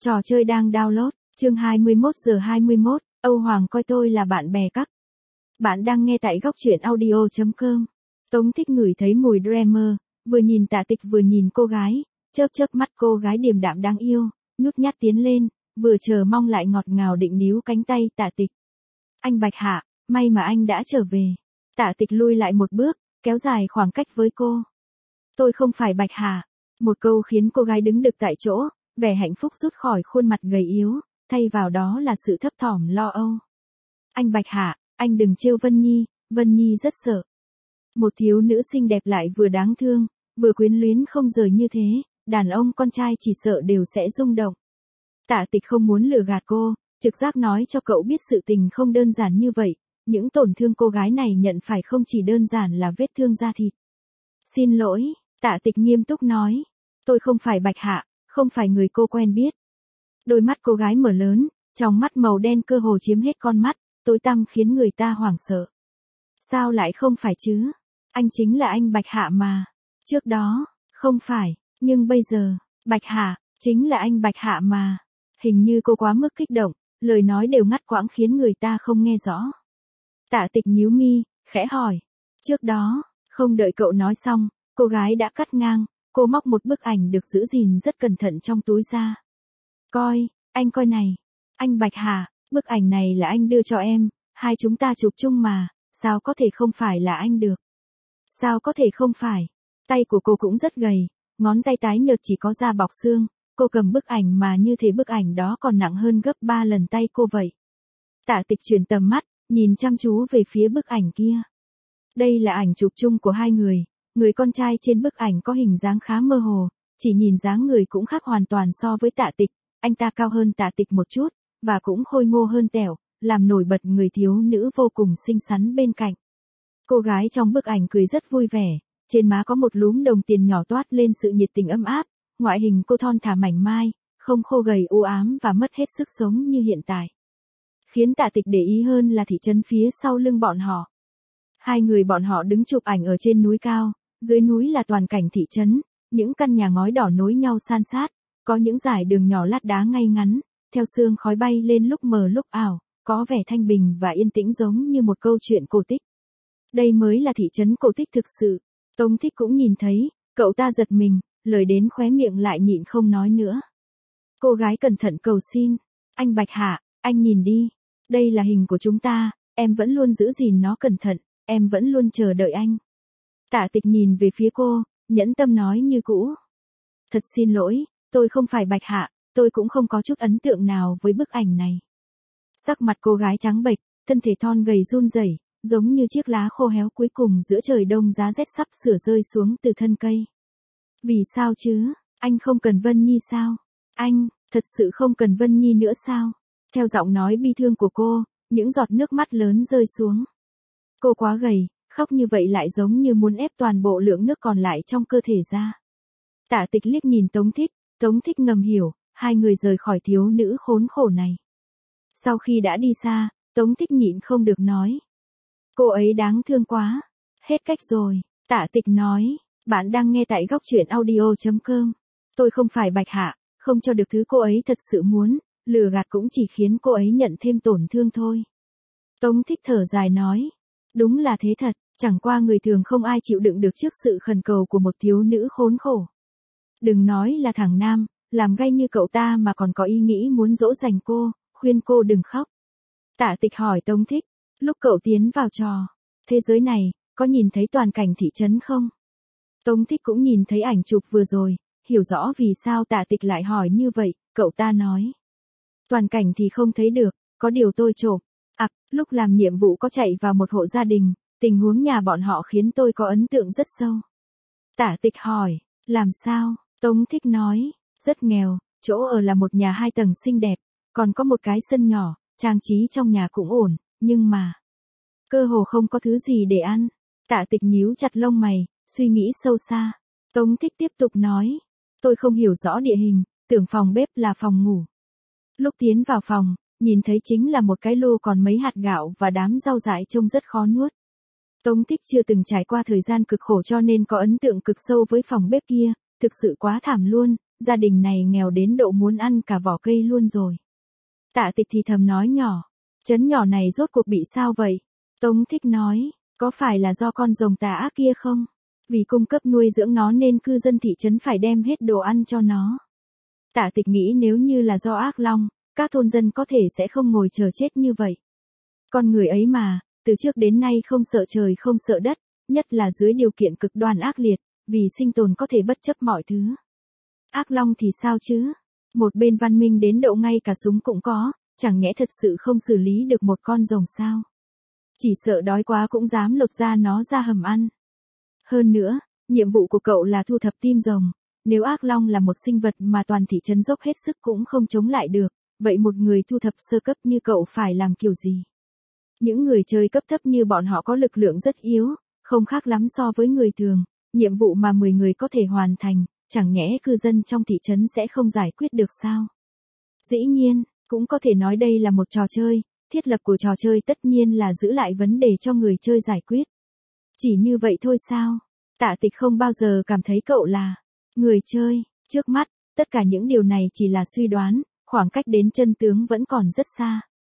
Trò chơi đang download, chương 21 giờ 21, Âu Hoàng coi tôi là bạn bè các. Bạn đang nghe tại góc truyện audio.com. Tống Thích ngửi thấy mùi Dreamer, vừa nhìn Tạ Tịch vừa nhìn cô gái, chớp chớp mắt cô gái điềm đạm đáng yêu, nhút nhát tiến lên, vừa chờ mong lại ngọt ngào định níu cánh tay Tạ Tịch. Anh Bạch Hạ, may mà anh đã trở về. Tạ Tịch lui lại một bước, kéo dài khoảng cách với cô. Tôi không phải Bạch Hạ. Một câu khiến cô gái đứng đực tại chỗ, vẻ hạnh phúc rút khỏi khuôn mặt gầy yếu, thay vào đó là sự thấp thỏm lo âu. Anh Bạch Hạ, anh đừng trêu Vân Nhi rất sợ. Một thiếu nữ xinh đẹp lại vừa đáng thương, vừa quyến luyến không rời như thế, đàn ông con trai chỉ sợ đều sẽ rung động. Tạ Tịch không muốn lừa gạt cô, trực giác nói cho cậu biết sự tình không đơn giản như vậy, những tổn thương cô gái này nhận phải không chỉ đơn giản là vết thương da thịt. Xin lỗi, Tạ Tịch nghiêm túc nói, tôi không phải Bạch Hạ, không phải người cô quen biết. Đôi mắt cô gái mở lớn, trong mắt màu đen cơ hồ chiếm hết con mắt, tối tăm khiến người ta hoảng sợ. Sao lại không phải chứ? Anh chính là anh Bạch Hạ mà. Trước đó, không phải, nhưng bây giờ, Bạch Hạ, chính là anh Bạch Hạ mà. Hình như cô quá mức kích động, lời nói đều ngắt quãng khiến người ta không nghe rõ. Tạ Tịch nhíu mi, khẽ hỏi. Trước đó, không đợi cậu nói xong, cô gái đã cắt ngang, cô móc một bức ảnh được giữ gìn rất cẩn thận trong túi ra. Coi, anh coi này. Anh Bạch Hạ, bức ảnh này là anh đưa cho em, hai chúng ta chụp chung mà, sao có thể không phải là anh được? Sao có thể không phải? Tay của cô cũng rất gầy, ngón tay tái nhợt chỉ có da bọc xương, cô cầm bức ảnh mà như thế bức ảnh đó còn nặng hơn gấp 3 lần tay cô vậy. Tạ Tịch chuyển tầm mắt, nhìn chăm chú về phía bức ảnh kia. Đây là ảnh chụp chung của hai người. Người con trai trên bức ảnh có hình dáng khá mơ hồ, chỉ nhìn dáng người cũng khác hoàn toàn so với Tạ Tịch, anh ta cao hơn Tạ Tịch một chút, và cũng khôi ngô hơn Tẻo, làm nổi bật người thiếu nữ vô cùng xinh xắn bên cạnh. Cô gái trong bức ảnh cười rất vui vẻ, trên má có một lúm đồng tiền nhỏ toát lên sự nhiệt tình ấm áp, ngoại hình cô thon thả mảnh mai, không khô gầy u ám và mất hết sức sống như hiện tại. Khiến Tạ Tịch để ý hơn là thị trấn phía sau lưng bọn họ. Hai người bọn họ đứng chụp ảnh ở trên núi cao. Dưới núi là toàn cảnh thị trấn, những căn nhà ngói đỏ nối nhau san sát, có những dải đường nhỏ lát đá ngay ngắn, theo sương khói bay lên lúc mờ lúc ảo, có vẻ thanh bình và yên tĩnh giống như một câu chuyện cổ tích. Đây mới là thị trấn cổ tích thực sự. Tống Thích cũng nhìn thấy, cậu ta giật mình, lời đến khóe miệng lại nhịn không nói nữa. Cô gái cẩn thận cầu xin, anh Bạch Hạ, anh nhìn đi, đây là hình của chúng ta, em vẫn luôn giữ gìn nó cẩn thận, em vẫn luôn chờ đợi anh. Tạ Tịch nhìn về phía cô, nhẫn tâm nói như cũ. Thật xin lỗi, tôi không phải Bạch Hạ, tôi cũng không có chút ấn tượng nào với bức ảnh này. Sắc mặt cô gái trắng bệch, thân thể thon gầy run rẩy, giống như chiếc lá khô héo cuối cùng giữa trời đông giá rét sắp sửa rơi xuống từ thân cây. Vì sao chứ, anh không cần Vân Nhi sao? Anh, thật sự không cần Vân Nhi nữa sao? Theo giọng nói bi thương của cô, những giọt nước mắt lớn rơi xuống. Cô quá gầy. Khóc như vậy lại giống như muốn ép toàn bộ lượng nước còn lại trong cơ thể ra. Tạ Tịch liếc nhìn Tống Thích ngầm hiểu, hai người rời khỏi thiếu nữ khốn khổ này. Sau khi đã đi xa, Tống Thích nhịn không được nói. Cô ấy đáng thương quá. Hết cách rồi, Tạ Tịch nói, bạn đang nghe tại góc truyện audio.com. Tôi không phải Bạch Hạ, không cho được thứ cô ấy thật sự muốn, lừa gạt cũng chỉ khiến cô ấy nhận thêm tổn thương thôi. Tống Thích thở dài nói. Đúng là thế thật, chẳng qua người thường không ai chịu đựng được trước sự khẩn cầu của một thiếu nữ khốn khổ. Đừng nói là thằng nam, làm gay như cậu ta mà còn có ý nghĩ muốn dỗ dành cô, khuyên cô đừng khóc. Tạ Tịch hỏi Tống Thích, lúc cậu tiến vào trò thế giới này, có nhìn thấy toàn cảnh thị trấn không? Tống Thích cũng nhìn thấy ảnh chụp vừa rồi, hiểu rõ vì sao Tạ Tịch lại hỏi như vậy, cậu ta nói. Toàn cảnh thì không thấy được, có điều tôi chộp. Lúc làm nhiệm vụ có chạy vào một hộ gia đình, tình huống nhà bọn họ khiến tôi có ấn tượng rất sâu. Tạ Tịch hỏi, làm sao? Tống Thích nói, rất nghèo, chỗ ở là một nhà 2 tầng xinh đẹp, còn có một cái sân nhỏ, trang trí trong nhà cũng ổn, nhưng mà cơ hồ không có thứ gì để ăn. Tạ Tịch nhíu chặt lông mày, suy nghĩ sâu xa. Tống Thích tiếp tục nói, tôi không hiểu rõ địa hình, tưởng phòng bếp là phòng ngủ. Lúc tiến vào phòng, nhìn thấy chính là một cái lô còn mấy hạt gạo và đám rau dại trông rất khó nuốt. Tống Thích chưa từng trải qua thời gian cực khổ cho nên có ấn tượng cực sâu với phòng bếp kia, thực sự quá thảm luôn, gia đình này nghèo đến độ muốn ăn cả vỏ cây luôn rồi. Tạ Tịch thì thầm nói nhỏ, trấn nhỏ này rốt cuộc bị sao vậy? Tống Thích nói, có phải là do con rồng tà ác kia không? Vì cung cấp nuôi dưỡng nó nên cư dân thị trấn phải đem hết đồ ăn cho nó. Tạ Tịch nghĩ nếu như là do ác long, các thôn dân có thể sẽ không ngồi chờ chết như vậy. Con người ấy mà, từ trước đến nay không sợ trời không sợ đất, nhất là dưới điều kiện cực đoan ác liệt, vì sinh tồn có thể bất chấp mọi thứ. Ác long thì sao chứ? Một bên văn minh đến độ ngay cả súng cũng có, chẳng nhẽ thật sự không xử lý được một con rồng sao? Chỉ sợ đói quá cũng dám lột da nó ra hầm ăn. Hơn nữa, nhiệm vụ của cậu là thu thập tim rồng. Nếu ác long là một sinh vật mà toàn thị trấn dốc hết sức cũng không chống lại được, vậy một người thu thập sơ cấp như cậu phải làm kiểu gì? Những người chơi cấp thấp như bọn họ có lực lượng rất yếu, không khác lắm so với người thường. Nhiệm vụ mà 10 người có thể hoàn thành, chẳng nhẽ cư dân trong thị trấn sẽ không giải quyết được sao? Dĩ nhiên, cũng có thể nói đây là một trò chơi, thiết lập của trò chơi tất nhiên là giữ lại vấn đề cho người chơi giải quyết. Chỉ như vậy thôi sao? Tạ Tịch không bao giờ cảm thấy cậu là người chơi. Trước mắt, tất cả những điều này chỉ là suy đoán, khoảng cách đến chân tướng vẫn còn rất xa.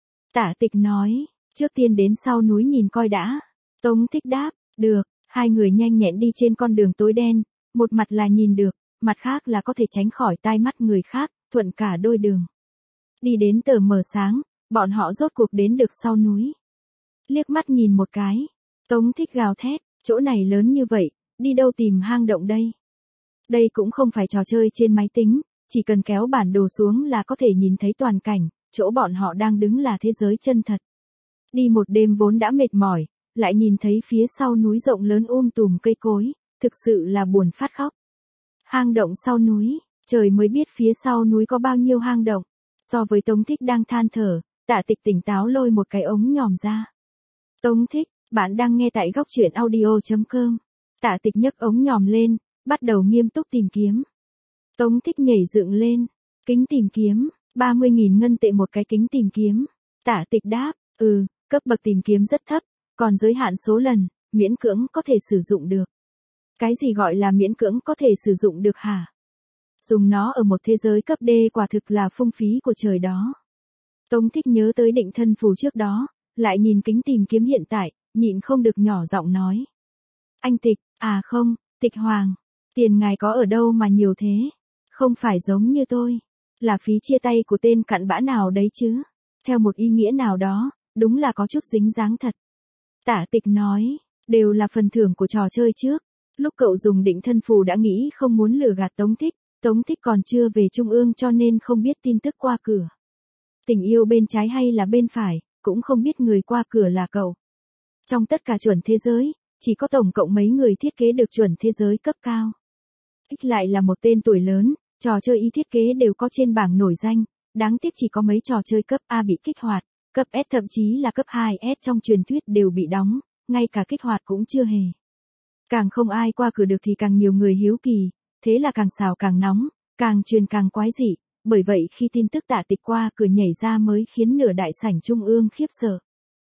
Tạ Tịch nói, trước tiên đến sau núi nhìn coi đã. Tống Thích đáp, được. Hai người nhanh nhẹn đi trên con đường tối đen, một mặt là nhìn được, mặt khác là có thể tránh khỏi tai mắt người khác, thuận cả đôi đường. Đi đến tờ mờ sáng, bọn họ rốt cuộc đến được sau núi. Liếc mắt nhìn một cái, Tống Thích gào thét, chỗ này lớn như vậy, đi đâu tìm hang động đây? Đây cũng không phải trò chơi trên máy tính, chỉ cần kéo bản đồ xuống là có thể nhìn thấy toàn cảnh, chỗ bọn họ đang đứng là thế giới chân thật. Đi một đêm vốn đã mệt mỏi, lại nhìn thấy phía sau núi rộng lớn tùm cây cối, thực sự là buồn phát khóc. Hang động sau núi, trời mới biết phía sau núi có bao nhiêu hang động. So với Tống Thích đang than thở, Tạ Tịch tỉnh táo lôi một cái ống nhòm ra. Tống Thích, bạn đang nghe tại góc truyện audio.com. Tạ Tịch nhấc ống nhòm lên, bắt đầu nghiêm túc tìm kiếm. Tống Thích nhảy dựng lên, kính tìm kiếm, 30.000 ngân tệ một cái kính tìm kiếm. Tạ Tịch đáp, cấp bậc tìm kiếm rất thấp, còn giới hạn số lần, miễn cưỡng có thể sử dụng được. Cái gì gọi là miễn cưỡng có thể sử dụng được hả? Dùng nó ở một thế giới cấp D quả thực là phung phí của trời đó. Tống Thích nhớ tới định thân phù trước đó, lại nhìn kính tìm kiếm hiện tại, nhịn không được nhỏ giọng nói. Anh Tịch, à không, Tịch Hoàng, tiền ngài có ở đâu mà nhiều thế? Không phải giống như tôi, là phí chia tay của tên cặn bã nào đấy chứ? Theo một ý nghĩa nào đó, đúng là có chút dính dáng thật. Tạ Tịch nói, đều là phần thưởng của trò chơi trước. Lúc cậu dùng định thân phù đã nghĩ không muốn lừa gạt Tống Thích, Tống Thích còn chưa về Trung ương cho nên không biết tin tức qua cửa. Tình yêu bên trái hay là bên phải, cũng không biết người qua cửa là cậu. Trong tất cả chuẩn thế giới, chỉ có tổng cộng mấy người thiết kế được chuẩn thế giới cấp cao. Ích lại là một tên tuổi lớn, trò chơi y thiết kế đều có trên bảng nổi danh, đáng tiếc chỉ có mấy trò chơi cấp A bị kích hoạt, cấp S thậm chí là cấp 2S trong truyền thuyết đều bị đóng, ngay cả kích hoạt cũng chưa hề. Càng không ai qua cửa được thì càng nhiều người hiếu kỳ, thế là càng xào càng nóng, càng truyền càng quái dị, bởi vậy khi tin tức Tạ Tịch qua cửa nhảy ra mới khiến nửa đại sảnh Trung ương khiếp sợ.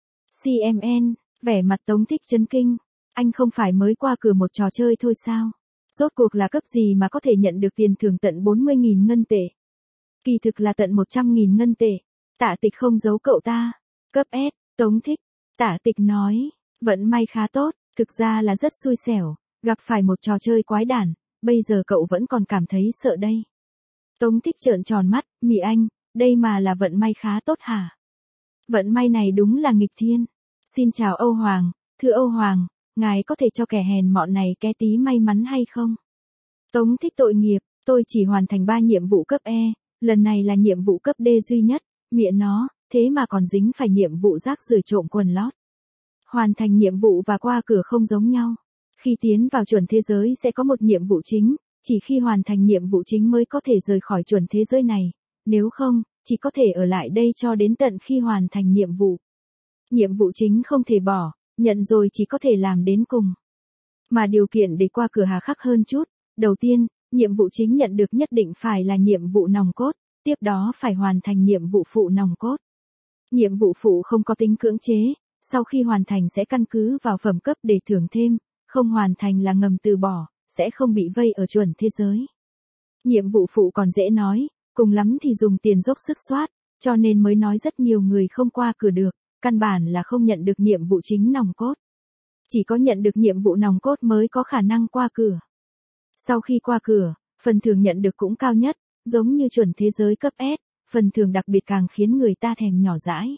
CMN, vẻ mặt Tống Thích chấn kinh, anh không phải mới qua cửa một trò chơi thôi sao? Rốt cuộc là cấp gì mà có thể nhận được tiền thưởng tận 40.000 ngân tệ? Kỳ thực là tận 100.000 ngân tệ. Tạ Tịch không giấu cậu ta. Cấp S, Tống Thích. Tạ Tịch nói, vận may khá tốt, thực ra là rất xui xẻo, gặp phải một trò chơi quái đản, bây giờ cậu vẫn còn cảm thấy sợ đây. Tống Thích trợn tròn mắt, Mị Anh, đây mà là vận may khá tốt hả? Vận may này đúng là nghịch thiên. Xin chào Âu Hoàng, thưa Âu Hoàng, ngài có thể cho kẻ hèn mọn này cái tí may mắn hay không? Tống Thích tội nghiệp, tôi chỉ hoàn thành 3 nhiệm vụ cấp E, lần này là nhiệm vụ cấp D duy nhất, mịa nó, thế mà còn dính phải nhiệm vụ rác rưởi trộm quần lót. Hoàn thành nhiệm vụ và qua cửa không giống nhau. Khi tiến vào chuẩn thế giới sẽ có một nhiệm vụ chính, chỉ khi hoàn thành nhiệm vụ chính mới có thể rời khỏi chuẩn thế giới này, nếu không, chỉ có thể ở lại đây cho đến tận khi hoàn thành nhiệm vụ. Nhiệm vụ chính không thể bỏ, nhận rồi chỉ có thể làm đến cùng. Mà điều kiện để qua cửa hà khắc hơn chút, đầu tiên, nhiệm vụ chính nhận được nhất định phải là nhiệm vụ nòng cốt, tiếp đó phải hoàn thành nhiệm vụ phụ nòng cốt. Nhiệm vụ phụ không có tính cưỡng chế, sau khi hoàn thành sẽ căn cứ vào phẩm cấp để thưởng thêm, không hoàn thành là ngầm từ bỏ, sẽ không bị vây ở chuẩn thế giới. Nhiệm vụ phụ còn dễ nói, cùng lắm thì dùng tiền dốc sức soát, cho nên mới nói rất nhiều người không qua cửa được, căn bản là không nhận được nhiệm vụ chính nòng cốt. Chỉ có nhận được nhiệm vụ nòng cốt mới có khả năng qua cửa. Sau khi qua cửa, phần thưởng nhận được cũng cao nhất, giống như chuẩn thế giới cấp S, phần thưởng đặc biệt càng khiến người ta thèm nhỏ dãi.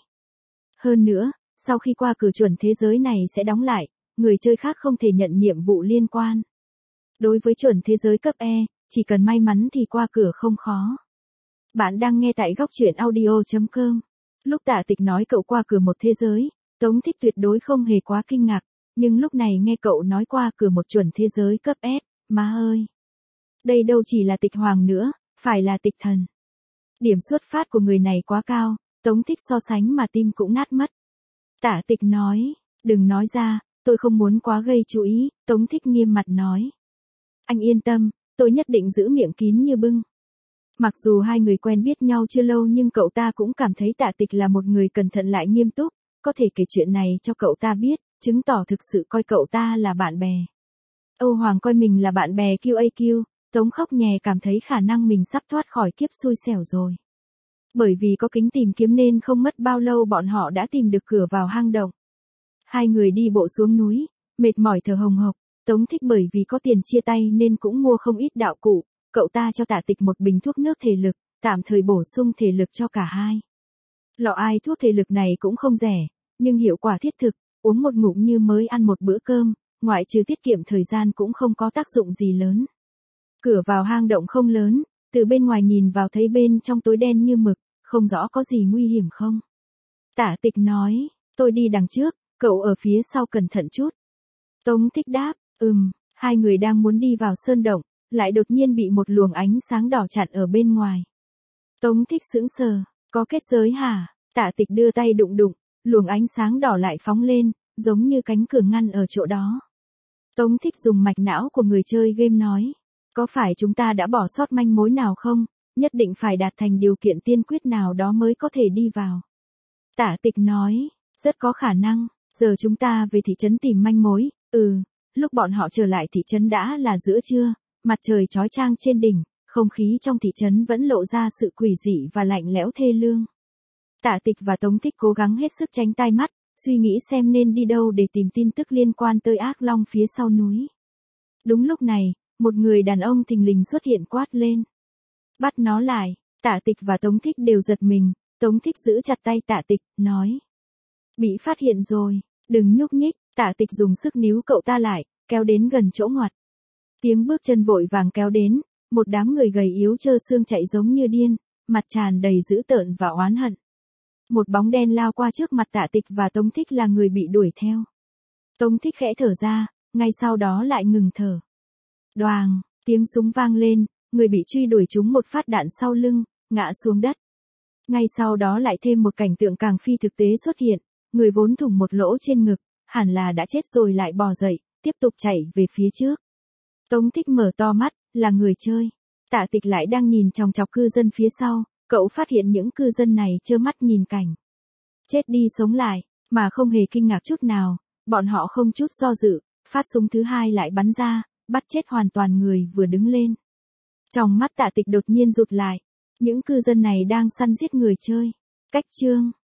Hơn nữa, sau khi qua cửa chuẩn thế giới này sẽ đóng lại, người chơi khác không thể nhận nhiệm vụ liên quan. Đối với chuẩn thế giới cấp E, chỉ cần may mắn thì qua cửa không khó. Bạn đang nghe tại góc truyện audio.com. Lúc Tạ Tịch nói cậu qua cửa một thế giới, Tống Thích tuyệt đối không hề quá kinh ngạc, nhưng lúc này nghe cậu nói qua cửa một chuẩn thế giới cấp S, má ơi! Đây đâu chỉ là tịch hoàng nữa, phải là tịch thần. Điểm xuất phát của người này quá cao, Tống Thích so sánh mà tim cũng nát mất. Tạ Tịch nói, đừng nói ra, tôi không muốn quá gây chú ý, Tống Thích nghiêm mặt nói. Anh yên tâm, tôi nhất định giữ miệng kín như bưng. Mặc dù hai người quen biết nhau chưa lâu nhưng cậu ta cũng cảm thấy Tạ Tịch là một người cẩn thận lại nghiêm túc, có thể kể chuyện này cho cậu ta biết, chứng tỏ thực sự coi cậu ta là bạn bè. Âu Hoàng coi mình là bạn bè QAQ, Tống khóc nhè cảm thấy khả năng mình sắp thoát khỏi kiếp xui xẻo rồi. Bởi vì có kính tìm kiếm nên không mất bao lâu bọn họ đã tìm được cửa vào hang động. Hai người đi bộ xuống núi, mệt mỏi thở hồng hộc, Tống Thích bởi vì có tiền chia tay nên cũng mua không ít đạo cụ, cậu ta cho Tạ Tịch một bình thuốc nước thể lực, tạm thời bổ sung thể lực cho cả hai. Lọ ai thuốc thể lực này cũng không rẻ, nhưng hiệu quả thiết thực, uống một ngụm như mới ăn một bữa cơm, ngoại trừ tiết kiệm thời gian cũng không có tác dụng gì lớn. Cửa vào hang động không lớn, từ bên ngoài nhìn vào thấy bên trong tối đen như mực, không rõ có gì nguy hiểm không. Tạ Tịch nói, tôi đi đằng trước, cậu ở phía sau cẩn thận chút. Tống Thích đáp, hai người đang muốn đi vào sơn động, lại đột nhiên bị một luồng ánh sáng đỏ chặn ở bên ngoài. Tống Thích sững sờ, có kết giới hả? Tạ Tịch đưa tay đụng đụng, luồng ánh sáng đỏ lại phóng lên, giống như cánh cửa ngăn ở chỗ đó. Tống Thích dùng mạch não của người chơi game nói, có phải chúng ta đã bỏ sót manh mối nào không? Nhất định phải đạt thành điều kiện tiên quyết nào đó mới có thể đi vào. Tạ Tịch nói, rất có khả năng, giờ chúng ta về thị trấn tìm manh mối, lúc bọn họ trở lại thị trấn đã là giữa trưa, mặt trời chói chang trên đỉnh, không khí trong thị trấn vẫn lộ ra sự quỷ dị và lạnh lẽo thê lương. Tạ Tịch và Tống Thích cố gắng hết sức tránh tai mắt, suy nghĩ xem nên đi đâu để tìm tin tức liên quan tới ác long phía sau núi. Đúng lúc này, một người đàn ông thình lình xuất hiện quát lên. Bắt nó lại, Tạ Tịch và Tống Thích đều giật mình, Tống Thích giữ chặt tay Tạ Tịch, nói. Bị phát hiện rồi, đừng nhúc nhích, Tạ Tịch dùng sức níu cậu ta lại, kéo đến gần chỗ ngoặt. Tiếng bước chân vội vàng kéo đến, một đám người gầy yếu trơ xương chạy giống như điên, mặt tràn đầy dữ tợn và oán hận. Một bóng đen lao qua trước mặt Tạ Tịch và Tống Thích là người bị đuổi theo. Tống Thích khẽ thở ra, ngay sau đó lại ngừng thở. Đoàng, tiếng súng vang lên, người bị truy đuổi trúng một phát đạn sau lưng, ngã xuống đất. Ngay sau đó lại thêm một cảnh tượng càng phi thực tế xuất hiện, người vốn thủng một lỗ trên ngực, hẳn là đã chết rồi lại bò dậy, tiếp tục chạy về phía trước. Tống Thích mở to mắt, là người chơi. Tạ Tịch lại đang nhìn chòng chọc cư dân phía sau, cậu phát hiện những cư dân này trơ mắt nhìn cảnh chết đi sống lại, mà không hề kinh ngạc chút nào, bọn họ không chút do dự, phát súng thứ hai lại bắn ra, bắt chết hoàn toàn người vừa đứng lên. Trong mắt Tạ Tịch đột nhiên rụt lại, những cư dân này đang săn giết người chơi. Cách chương